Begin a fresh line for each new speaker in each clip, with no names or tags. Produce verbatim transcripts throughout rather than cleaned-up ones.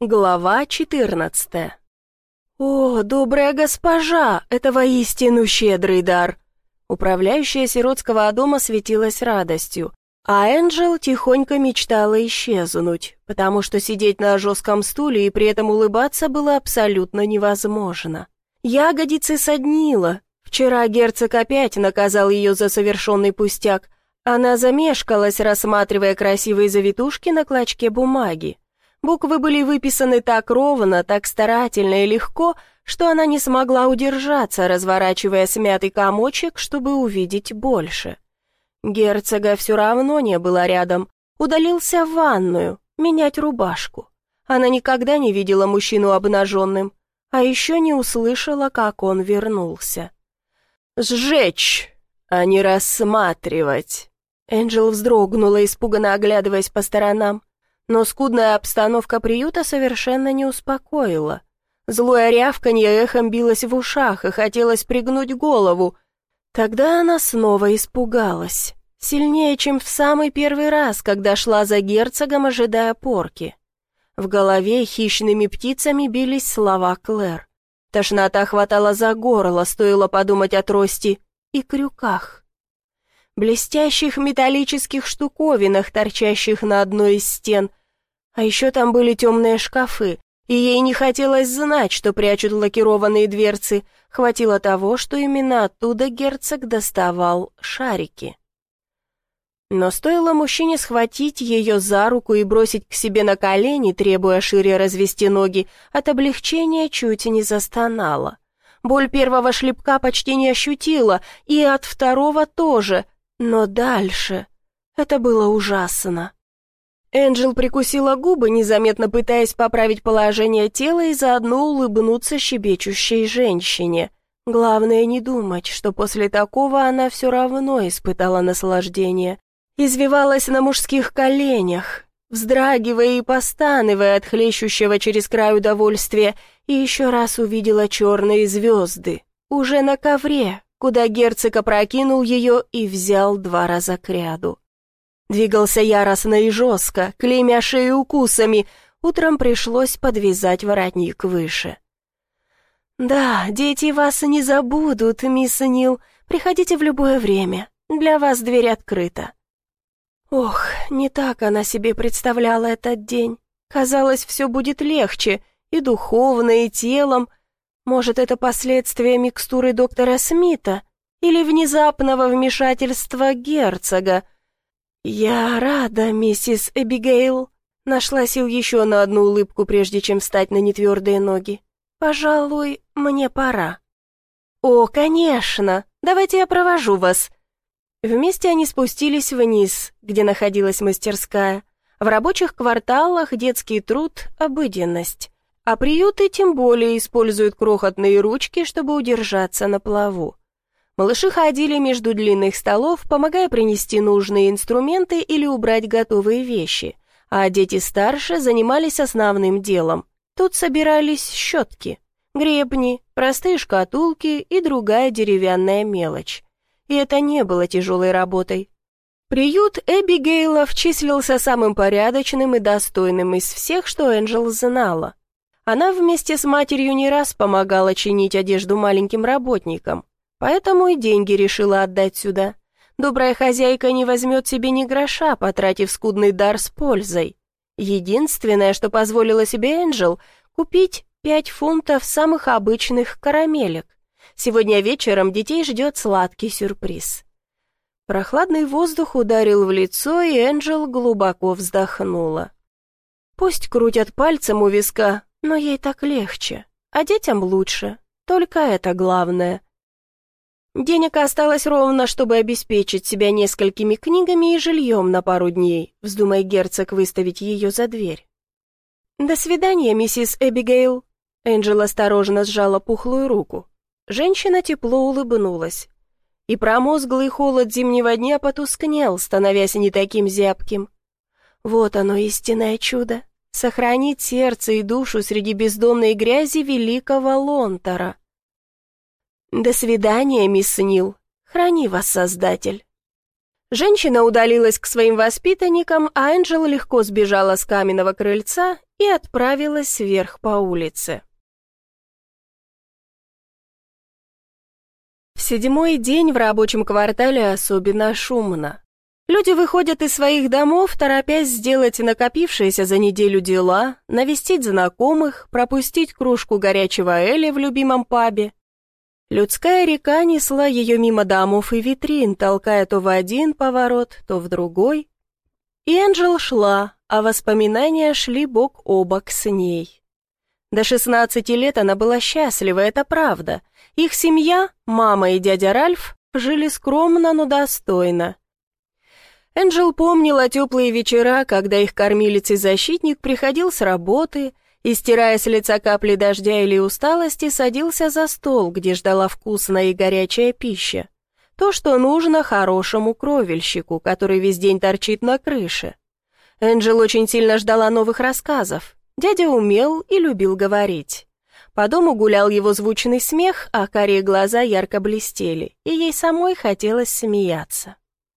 Глава четырнадцатая. «О, добрая госпожа, это воистину щедрый дар!» Управляющая сиротского дома светилась радостью, а Энджел тихонько мечтала исчезнуть, потому что сидеть на жестком стуле и при этом улыбаться было абсолютно невозможно. Ягодицы соднило. Вчера герцог опять наказал ее за совершенный пустяк. Она замешкалась, рассматривая красивые завитушки на клочке бумаги. Буквы были выписаны так ровно, так старательно и легко, что она не смогла удержаться, разворачивая смятый комочек, чтобы увидеть больше. Герцога все равно не было рядом. Удалился в ванную, менять рубашку. Она никогда не видела мужчину обнаженным, а еще не услышала, как он вернулся. «Сжечь, а не рассматривать!» Энджел вздрогнула, испуганно оглядываясь по сторонам. Но скудная обстановка приюта совершенно не успокоила. Злое рявканье эхом билось в ушах, и хотелось пригнуть голову. Тогда она снова испугалась. Сильнее, чем в самый первый раз, когда шла за герцогом, ожидая порки. В голове хищными птицами бились слова Клэр. Тошнота хватала за горло, стоило подумать о трости и крюках. Блестящих металлических штуковинах, торчащих на одной из стен. А еще там были темные шкафы, и ей не хотелось знать, что прячут лакированные дверцы. Хватило того, что именно оттуда герцог доставал шарики. Но стоило мужчине схватить ее за руку и бросить к себе на колени, требуя шире развести ноги, от облегчения чуть не застонала. Боль первого шлепка почти не ощутила, и от второго тоже, но дальше это было ужасно. Энджел прикусила губы, незаметно пытаясь поправить положение тела и заодно улыбнуться щебечущей женщине. Главное не думать, что после такого она все равно испытала наслаждение. Извивалась на мужских коленях, вздрагивая и постанывая от хлещущего через край удовольствия, и еще раз увидела черные звезды, уже на ковре, куда герцог опрокинул ее и взял два раза кряду. Двигался яростно и жестко, клеймя шею укусами. Утром пришлось подвязать воротник выше. «Да, дети вас не забудут, мисс Нил. Приходите в любое время. Для вас дверь открыта». Ох, не так она себе представляла этот день. Казалось, все будет легче, и духовно, и телом. Может, это последствия микстуры доктора Смита или внезапного вмешательства герцога? «Я рада, миссис Эбигейл», — нашла сил еще на одну улыбку, прежде чем встать на нетвердые ноги. «Пожалуй, мне пора». «О, конечно! Давайте я провожу вас». Вместе они спустились вниз, где находилась мастерская. В рабочих кварталах детский труд — обыденность, а приюты тем более используют крохотные ручки, чтобы удержаться на плаву. Малыши ходили между длинных столов, помогая принести нужные инструменты или убрать готовые вещи, а дети старше занимались основным делом. Тут собирались щетки, гребни, простые шкатулки и другая деревянная мелочь. И это не было тяжелой работой. Приют Эбигейлов числился самым порядочным и достойным из всех, что Энджел знала. Она вместе с матерью не раз помогала чинить одежду маленьким работникам. Поэтому и деньги решила отдать сюда. Добрая хозяйка не возьмет себе ни гроша, потратив скудный дар с пользой. Единственное, что позволила себе Энджел, купить пять фунтов самых обычных карамелек. Сегодня вечером детей ждет сладкий сюрприз. Прохладный воздух ударил в лицо, и Энджел глубоко вздохнула. Пусть крутят пальцем у виска, но ей так легче, а детям лучше, только это главное. Денег осталось ровно, чтобы обеспечить себя несколькими книгами и жильем на пару дней, вздумай герцог выставить ее за дверь. «До свидания, миссис Эбигейл». Энджел осторожно сжала пухлую руку. Женщина тепло улыбнулась. И промозглый холод зимнего дня потускнел, становясь не таким зябким. Вот оно, истинное чудо. Сохранить сердце и душу среди бездонной грязи великого Лонтора. «До свидания, мисс Нил. Храни вас, Создатель». Женщина удалилась к своим воспитанникам, а Энджел легко сбежала с каменного крыльца и отправилась вверх по улице. В седьмой день в рабочем квартале особенно шумно. Люди выходят из своих домов, торопясь сделать накопившиеся за неделю дела, навестить знакомых, пропустить кружку горячего эля в любимом пабе. Людская река несла ее мимо домов и витрин, толкая то в один поворот, то в другой. И Энджел шла, а воспоминания шли бок о бок с ней. До шестнадцати лет она была счастлива, это правда. Их семья, мама и дядя Ральф, жили скромно, но достойно. Энджел помнила теплые вечера, когда их кормилец и защитник приходил с работы и, стирая с лица капли дождя или усталости, садился за стол, где ждала вкусная и горячая пища. То, что нужно хорошему кровельщику, который весь день торчит на крыше. Энджел очень сильно ждала новых рассказов. Дядя умел и любил говорить. По дому гулял его звучный смех, а карие глаза ярко блестели, и ей самой хотелось смеяться.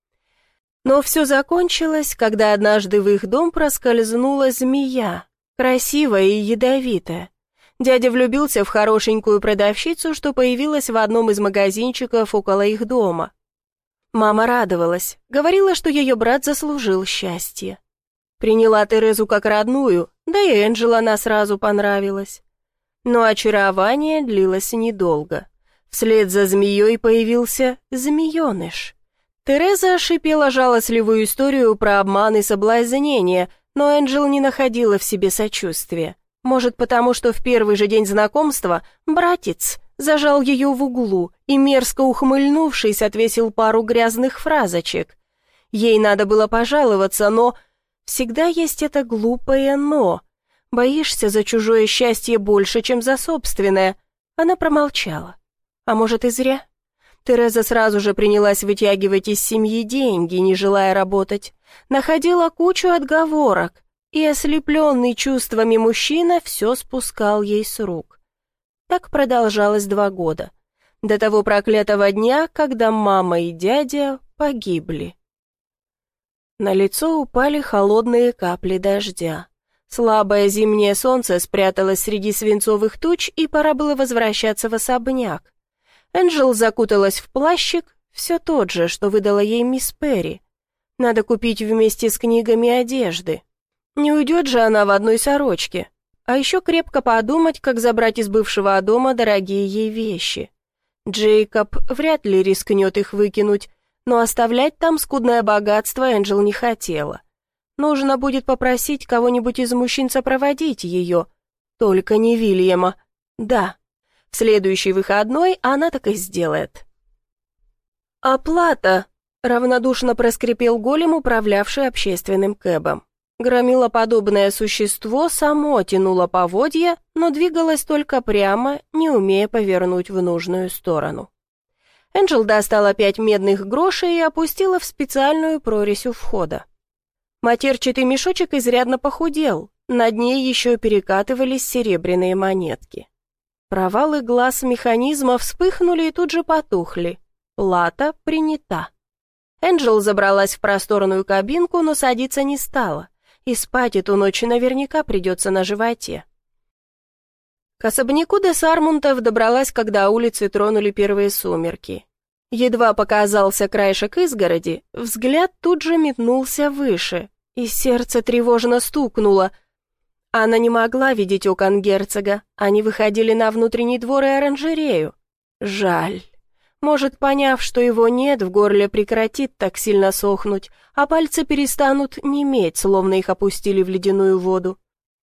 Но все закончилось, когда однажды в их дом проскользнула змея, красивая и ядовитая. Дядя влюбился в хорошенькую продавщицу, что появилась в одном из магазинчиков около их дома. Мама радовалась, говорила, что ее брат заслужил счастье. Приняла Терезу как родную, да и Энджел она сразу понравилась. Но очарование длилось недолго. Вслед за змеей появился змееныш. Тереза шипела жалостливую историю про обман и соблазнение, но Энджел не находила в себе сочувствия. Может, потому что в первый же день знакомства братец зажал ее в углу и, мерзко ухмыльнувшись, отвесил пару грязных фразочек. Ей надо было пожаловаться, но... Всегда есть это глупое «но». Боишься за чужое счастье больше, чем за собственное. Она промолчала. А может, и зря? Тереза сразу же принялась вытягивать из семьи деньги, не желая работать. Находила кучу отговорок, и ослепленный чувствами мужчина все спускал ей с рук. Так продолжалось два года. До того проклятого дня, когда мама и дядя погибли. На лицо упали холодные капли дождя. Слабое зимнее солнце спряталось среди свинцовых туч, и пора было возвращаться в особняк. Энджел закуталась в плащик, все тот же, что выдала ей мисс Перри. Надо купить вместе с книгами одежды. Не уйдет же она в одной сорочке. А еще крепко подумать, как забрать из бывшего дома дорогие ей вещи. Джейкоб вряд ли рискнет их выкинуть, но оставлять там скудное богатство Энджел не хотела. Нужно будет попросить кого-нибудь из мужчин сопроводить ее. Только не Вильяма. Да, в следующий выходной она так и сделает. «Оплата!» — равнодушно проскрипел голем, управлявший общественным кэбом. Громилоподобное существо само тянуло поводья, но двигалось только прямо, не умея повернуть в нужную сторону. Энджел достала пять медных грошей и опустила в специальную прорезь у входа. Матерчатый мешочек изрядно похудел, на дне еще перекатывались серебряные монетки. Провалы глаз механизма вспыхнули и тут же потухли. Плата принята. Энджел забралась в просторную кабинку, но садиться не стала, и спать эту ночь наверняка придется на животе. К особняку де Сармунтов добралась, когда улицы тронули первые сумерки. Едва показался краешек изгороди, взгляд тут же метнулся выше, и сердце тревожно стукнуло. Она не могла видеть окон герцога, они выходили на внутренний двор и оранжерею. Жаль. Может, поняв, что его нет, в горле прекратит так сильно сохнуть, а пальцы перестанут неметь, словно их опустили в ледяную воду.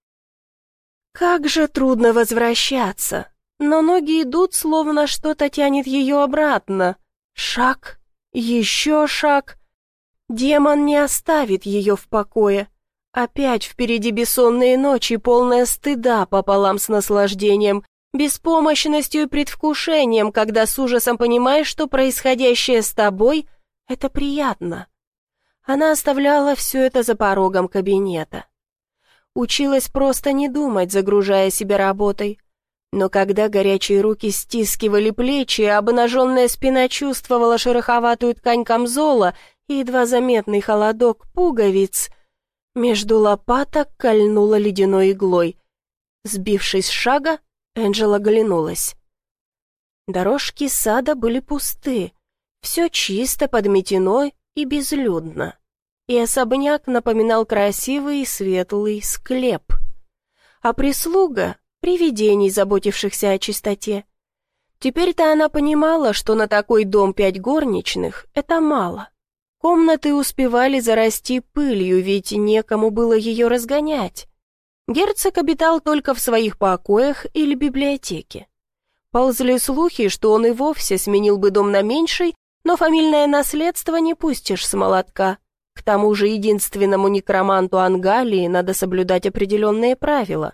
Как же трудно возвращаться, но ноги идут, словно что-то тянет ее обратно. Шаг, еще шаг. Демон не оставит ее в покое. Опять впереди бессонные ночи, полная стыда пополам с наслаждением, беспомощностью и предвкушением, когда с ужасом понимаешь, что происходящее с тобой — это приятно. Она оставляла все это за порогом кабинета. Училась просто не думать, загружая себя работой. Но когда горячие руки стискивали плечи, а обнаженная спина чувствовала шероховатую ткань камзола и едва заметный холодок пуговиц, Между лопаток кольнуло ледяной иглой. Сбившись с шага, Энджел оглянулась. Дорожки сада были пусты. Все чисто, подметено и безлюдно. И особняк напоминал красивый и светлый склеп. А прислуга — привидений, заботившихся о чистоте. Теперь-то она понимала, что на такой дом пять горничных — это мало. Комнаты успевали зарасти пылью, ведь некому было ее разгонять. Герцог обитал только в своих покоях или библиотеке. Ползли слухи, что он и вовсе сменил бы дом на меньший, но фамильное наследство не пустишь с молотка. К тому же единственному некроманту Ангалии надо соблюдать определенные правила.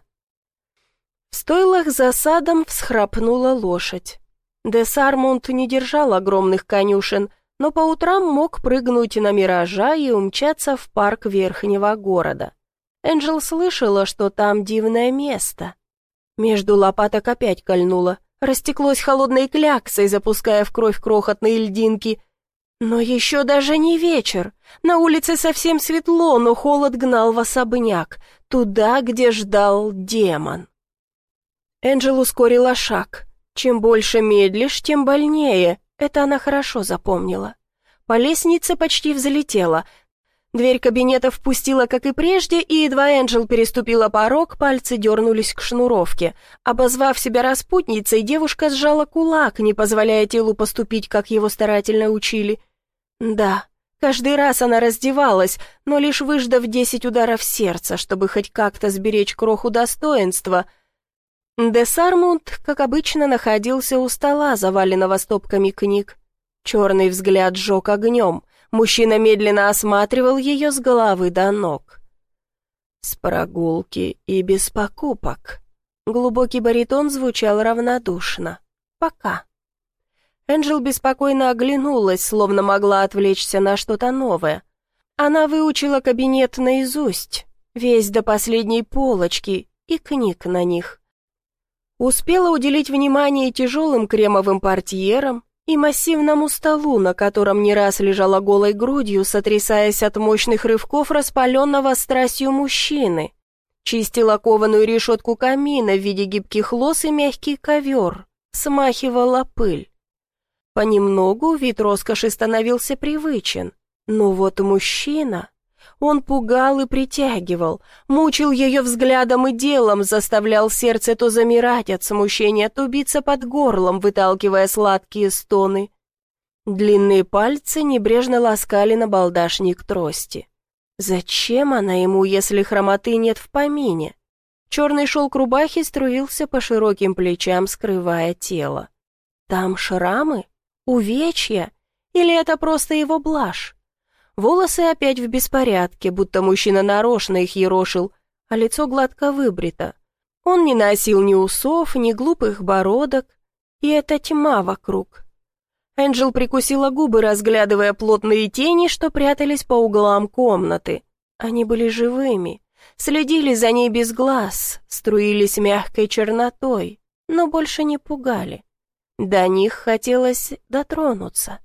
В стойлах за садом всхрапнула лошадь. де Сармунд не держал огромных конюшен, но по утрам мог прыгнуть на Миража и умчаться в парк Верхнего города. Энджел слышала, что там дивное место. Между лопаток опять кольнуло, растеклось холодной кляксой, запуская в кровь крохотные льдинки. Но еще даже не вечер. На улице совсем светло, но холод гнал в особняк, туда, где ждал демон. Энджел ускорила шаг. Чем больше медлишь, тем больнее. Это она хорошо запомнила. По лестнице почти взлетела. Дверь кабинета впустила, как и прежде, и едва Энджел переступила порог, пальцы дернулись к шнуровке. Обозвав себя распутницей, девушка сжала кулак, не позволяя телу поступить, как его старательно учили. Да, каждый раз она раздевалась, но лишь выждав десять ударов сердца, чтобы хоть как-то сберечь кроху достоинства. де Сармунд, как обычно, находился у стола, заваленного стопками книг. Черный взгляд сжег огнем. Мужчина медленно осматривал ее с головы до ног. «С прогулки и без покупок». Глубокий баритон звучал равнодушно. «Пока». Энджел беспокойно оглянулась, словно могла отвлечься на что-то новое. Она выучила кабинет наизусть, весь до последней полочки и книг на них. Успела уделить внимание тяжелым кремовым портьерам и массивному столу, на котором не раз лежала голой грудью, сотрясаясь от мощных рывков распаленного страстью мужчины. Чистила кованую решетку камина в виде гибких лос и мягкий ковер, смахивала пыль. Понемногу вид роскоши становился привычен, но вот мужчина... Он пугал и притягивал, мучил ее взглядом и делом, заставлял сердце то замирать от смущения, то биться под горлом, выталкивая сладкие стоны. Длинные пальцы небрежно ласкали набалдашник трости. Зачем она ему, если хромоты нет в помине? Черный шелк рубахи струился по широким плечам, скрывая тело. Там шрамы? Увечья? Или это просто его блажь? Волосы опять в беспорядке, будто мужчина нарочно их ерошил, а лицо гладко выбрито. Он не носил ни усов, ни глупых бородок, и эта тьма вокруг. Энджел прикусила губы, разглядывая плотные тени, что прятались по углам комнаты. Они были живыми, следили за ней без глаз, струились мягкой чернотой, но больше не пугали. До них хотелось дотронуться.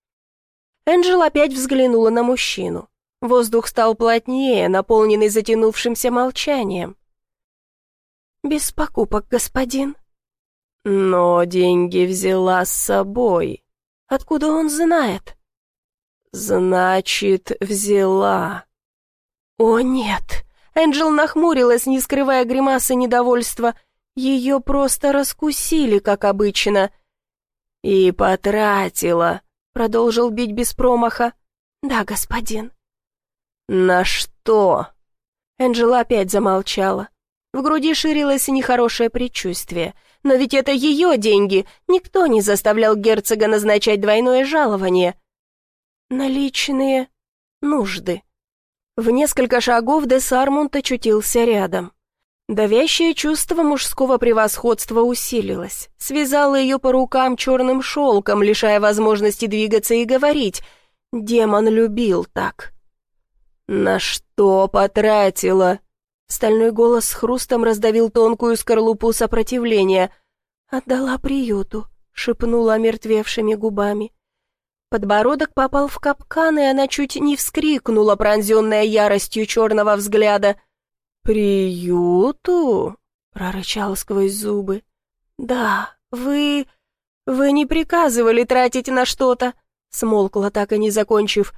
Энджел опять взглянула на мужчину. Воздух стал плотнее, наполненный затянувшимся молчанием. «Без покупок, господин». «Но деньги взяла с собой. Откуда он знает?» «Значит, взяла». «О, нет!» Энджел нахмурилась, не скрывая гримасы недовольства. Ее просто раскусили, как обычно. «И потратила», — продолжил бить без промаха. «Да, господин». «На что?» Энджела опять замолчала. В груди ширилось нехорошее предчувствие. Но ведь это ее деньги. Никто не заставлял герцога назначать двойное жалование. Наличные нужды. В несколько шагов де Сармунд очутился рядом. Давящее чувство мужского превосходства усилилось, связало ее по рукам черным шелком, лишая возможности двигаться и говорить. Демон любил так. «На что потратила?» Стальной голос с хрустом раздавил тонкую скорлупу сопротивления. «Отдала приюту», — шепнула омертвевшими губами. Подбородок попал в капкан, и она чуть не вскрикнула, пронзенная яростью черного взгляда. «Приюту?» — прорычал сквозь зубы. «Да, вы... вы не приказывали тратить на что-то», — смолкла, так и не закончив.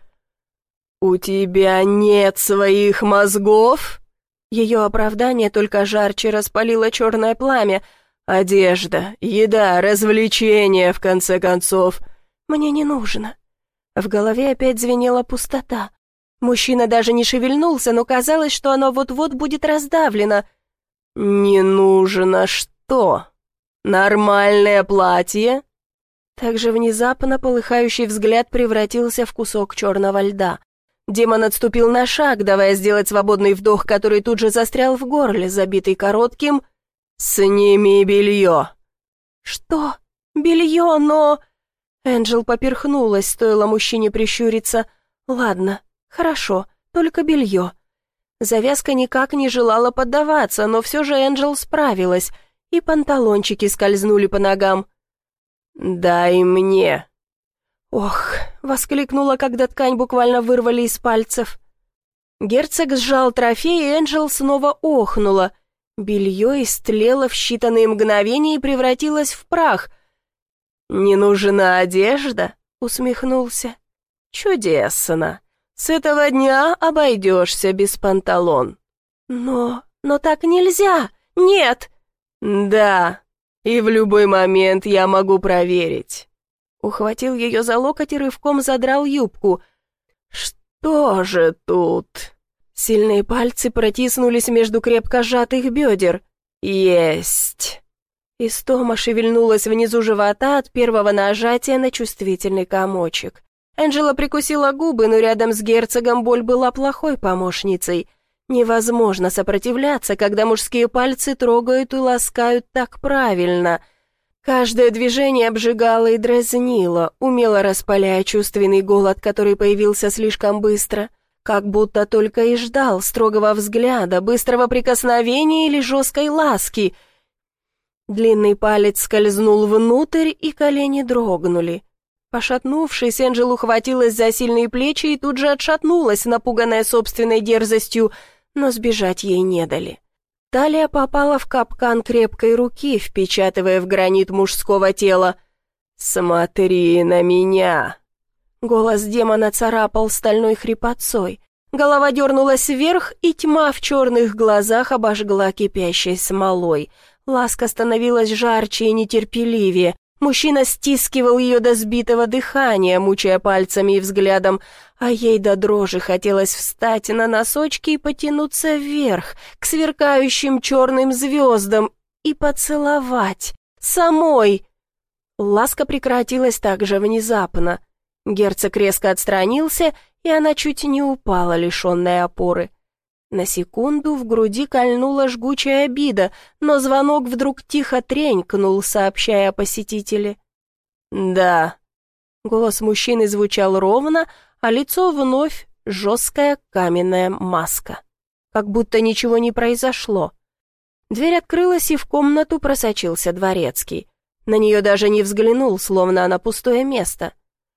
«У тебя нет своих мозгов?» Ее оправдание только жарче распалило черное пламя. «Одежда, еда, развлечения, в конце концов». «Мне не нужно». В голове опять звенела пустота. Мужчина даже не шевельнулся, но казалось, что оно вот-вот будет раздавлено. «Не нужно что? Нормальное платье?» Также внезапно полыхающий взгляд превратился в кусок черного льда. Демон отступил на шаг, давая сделать свободный вдох, который тут же застрял в горле, забитый коротким «Сними белье!» «Что? Белье, но...» Энджел поперхнулась, стоило мужчине прищуриться. «Ладно, хорошо, только белье». Завязка никак не желала поддаваться, но все же Энджел справилась, и панталончики скользнули по ногам. «Дай мне!» «Ох!» — воскликнула, когда ткань буквально вырвали из пальцев. Герцог сжал трофей, и Энджел снова охнула. Белье истлело в считанные мгновения и превратилось в прах. «Не нужна одежда?» — усмехнулся. «Чудесно! С этого дня обойдешься без панталон». «Но... но так нельзя! Нет!» «Да, и в любой момент я могу проверить». Ухватил ее за локоть и рывком задрал юбку. «Что же тут?» Сильные пальцы протиснулись между крепко сжатых бедер. «Есть!» Истома шевельнулась внизу живота от первого нажатия на чувствительный комочек. Энджела прикусила губы, но рядом с герцогом боль была плохой помощницей. Невозможно сопротивляться, когда мужские пальцы трогают и ласкают так правильно. Каждое движение обжигало и дразнило, умело распаляя чувственный голод, который появился слишком быстро, как будто только и ждал строгого взгляда, быстрого прикосновения или жесткой ласки. Длинный палец скользнул внутрь, и колени дрогнули. Пошатнувшись, Энджел ухватилась за сильные плечи и тут же отшатнулась, напуганная собственной дерзостью, но сбежать ей не дали. Талия попала в капкан крепкой руки, впечатывая в гранит мужского тела. «Смотри на меня!» Голос демона царапал стальной хрипотцой. Голова дернулась вверх, и тьма в черных глазах обожгла кипящей смолой. Ласка становилась жарче и нетерпеливее. Мужчина стискивал ее до сбитого дыхания, мучая пальцами и взглядом, а ей до дрожи хотелось встать на носочки и потянуться вверх, к сверкающим черным звездам, и поцеловать. Самой. Ласка прекратилась так же внезапно. Герцог резко отстранился, и она чуть не упала, лишенная опоры. На секунду в груди кольнула жгучая обида, но звонок вдруг тихо тренькнул, сообщая о посетителе. «Да». Голос мужчины звучал ровно, а лицо вновь жесткая каменная маска. Как будто ничего не произошло. Дверь открылась, и в комнату просочился дворецкий. На нее даже не взглянул, словно на пустое место.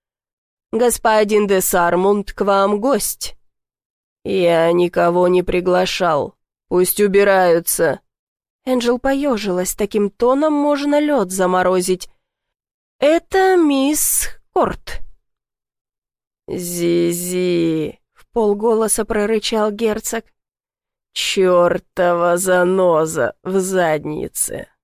«Господин де Сармунд, к вам гость». «Я никого не приглашал. Пусть убираются». Энджел поежилась, таким тоном можно лед заморозить. «Это мисс Корт». «Зи-зи», — вполголоса прорычал герцог. «Чертова заноза в заднице».